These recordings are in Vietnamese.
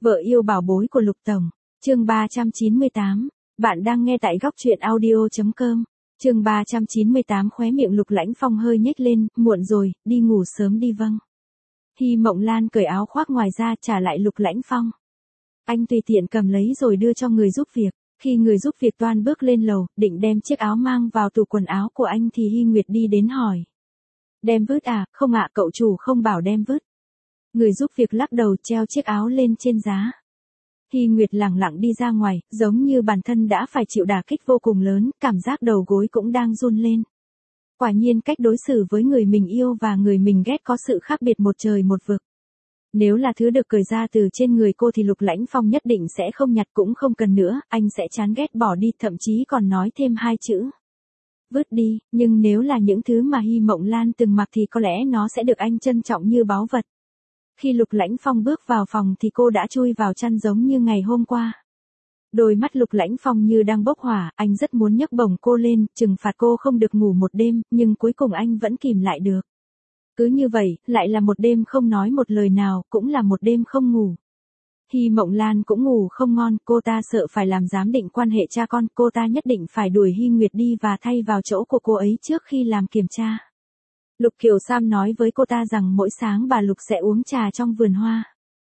Vợ yêu bảo bối của Lục Tổng. Chương 398. Bạn đang nghe tại góc truyện audio.com. Chương 398. Khóe miệng Lục Lãnh Phong hơi nhếch lên, muộn rồi, đi ngủ sớm đi vâng. Hy Mộng Lan cởi áo khoác ngoài ra trả lại Lục Lãnh Phong. Anh tùy tiện cầm lấy rồi đưa cho người giúp việc. Khi người giúp việc toan bước lên lầu, định đem chiếc áo mang vào tủ quần áo của anh thì Hy Nguyệt đi đến hỏi. Đem vứt à? Không ạ, cậu chủ không bảo đem vứt. Người giúp việc lắc đầu treo chiếc áo lên trên giá. Hy Nguyệt lẳng lặng đi ra ngoài, giống như bản thân đã phải chịu đả kích vô cùng lớn, cảm giác đầu gối cũng đang run lên. Quả nhiên cách đối xử với người mình yêu và người mình ghét có sự khác biệt một trời một vực. Nếu là thứ được cởi ra từ trên người cô thì Lục Lãnh Phong nhất định sẽ không nhặt cũng không cần nữa, anh sẽ chán ghét bỏ đi, thậm chí còn nói thêm hai chữ. Vứt đi, nhưng nếu là những thứ mà Hy Mộng Lan từng mặc thì có lẽ nó sẽ được anh trân trọng như báu vật. Khi Lục Lãnh Phong bước vào phòng thì cô đã chui vào chăn giống như ngày hôm qua. Đôi mắt Lục Lãnh Phong như đang bốc hỏa, anh rất muốn nhấc bổng cô lên, trừng phạt cô không được ngủ một đêm, nhưng cuối cùng anh vẫn kìm lại được. Cứ như vậy, lại là một đêm không nói một lời nào, cũng là một đêm không ngủ. Hy Mộng Lan cũng ngủ không ngon, cô ta sợ phải làm giám định quan hệ cha con, cô ta nhất định phải đuổi Hy Nguyệt đi và thay vào chỗ của cô ấy trước khi làm kiểm tra. Lục Kiều Sam nói với cô ta rằng mỗi sáng bà Lục sẽ uống trà trong vườn hoa.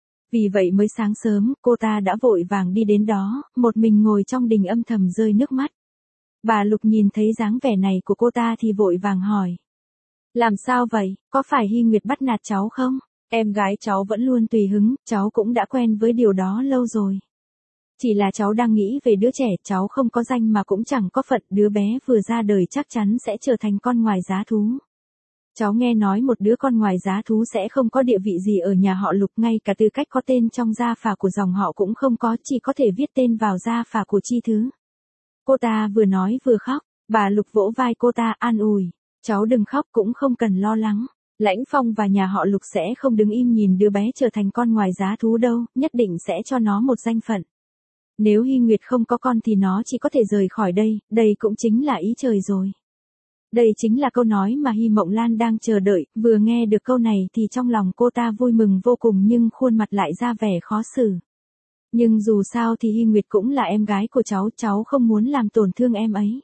Vì vậy mới sáng sớm, cô ta đã vội vàng đi đến đó, một mình ngồi trong đình âm thầm rơi nước mắt. Bà Lục nhìn thấy dáng vẻ này của cô ta thì vội vàng hỏi. Làm sao vậy, có phải Hy Nguyệt bắt nạt cháu không? Em gái cháu vẫn luôn tùy hứng, cháu cũng đã quen với điều đó lâu rồi. Chỉ là cháu đang nghĩ về đứa trẻ, cháu không có danh mà cũng chẳng có phận, đứa bé vừa ra đời chắc chắn sẽ trở thành con ngoài giá thú. Cháu nghe nói một đứa con ngoài giá thú sẽ không có địa vị gì ở nhà họ Lục, ngay cả tư cách có tên trong gia phả của dòng họ cũng không có, chỉ có thể viết tên vào gia phả của chi thứ. Cô ta vừa nói vừa khóc, bà Lục vỗ vai cô ta an ủi, cháu đừng khóc cũng không cần lo lắng. Lãnh Phong và nhà họ Lục sẽ không đứng im nhìn đứa bé trở thành con ngoài giá thú đâu, nhất định sẽ cho nó một danh phận. Nếu Hy Nguyệt không có con thì nó chỉ có thể rời khỏi đây, đây cũng chính là ý trời rồi. Đây chính là câu nói mà Hy Mộng Lan đang chờ đợi, vừa nghe được câu này thì trong lòng cô ta vui mừng vô cùng nhưng khuôn mặt lại ra vẻ khó xử. Nhưng dù sao thì Hy Nguyệt cũng là em gái của cháu không muốn làm tổn thương em ấy.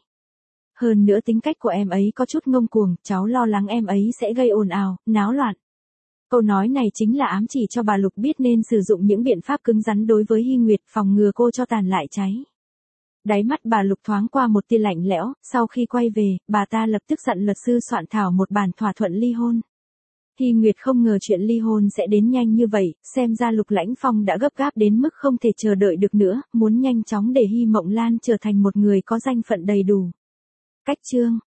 Hơn nữa tính cách của em ấy có chút ngông cuồng, cháu lo lắng em ấy sẽ gây ồn ào, náo loạn. Câu nói này chính là ám chỉ cho bà Lục biết nên sử dụng những biện pháp cứng rắn đối với Hy Nguyệt, phòng ngừa cô cho tàn lại cháy. Đáy mắt bà Lục thoáng qua một tia lạnh lẽo, sau khi quay về, bà ta lập tức dặn luật sư soạn thảo một bản thỏa thuận ly hôn. Hy Nguyệt không ngờ chuyện ly hôn sẽ đến nhanh như vậy, xem ra Lục Lãnh Phong đã gấp gáp đến mức không thể chờ đợi được nữa, muốn nhanh chóng để Hy Mộng Lan trở thành một người có danh phận đầy đủ. Cách chương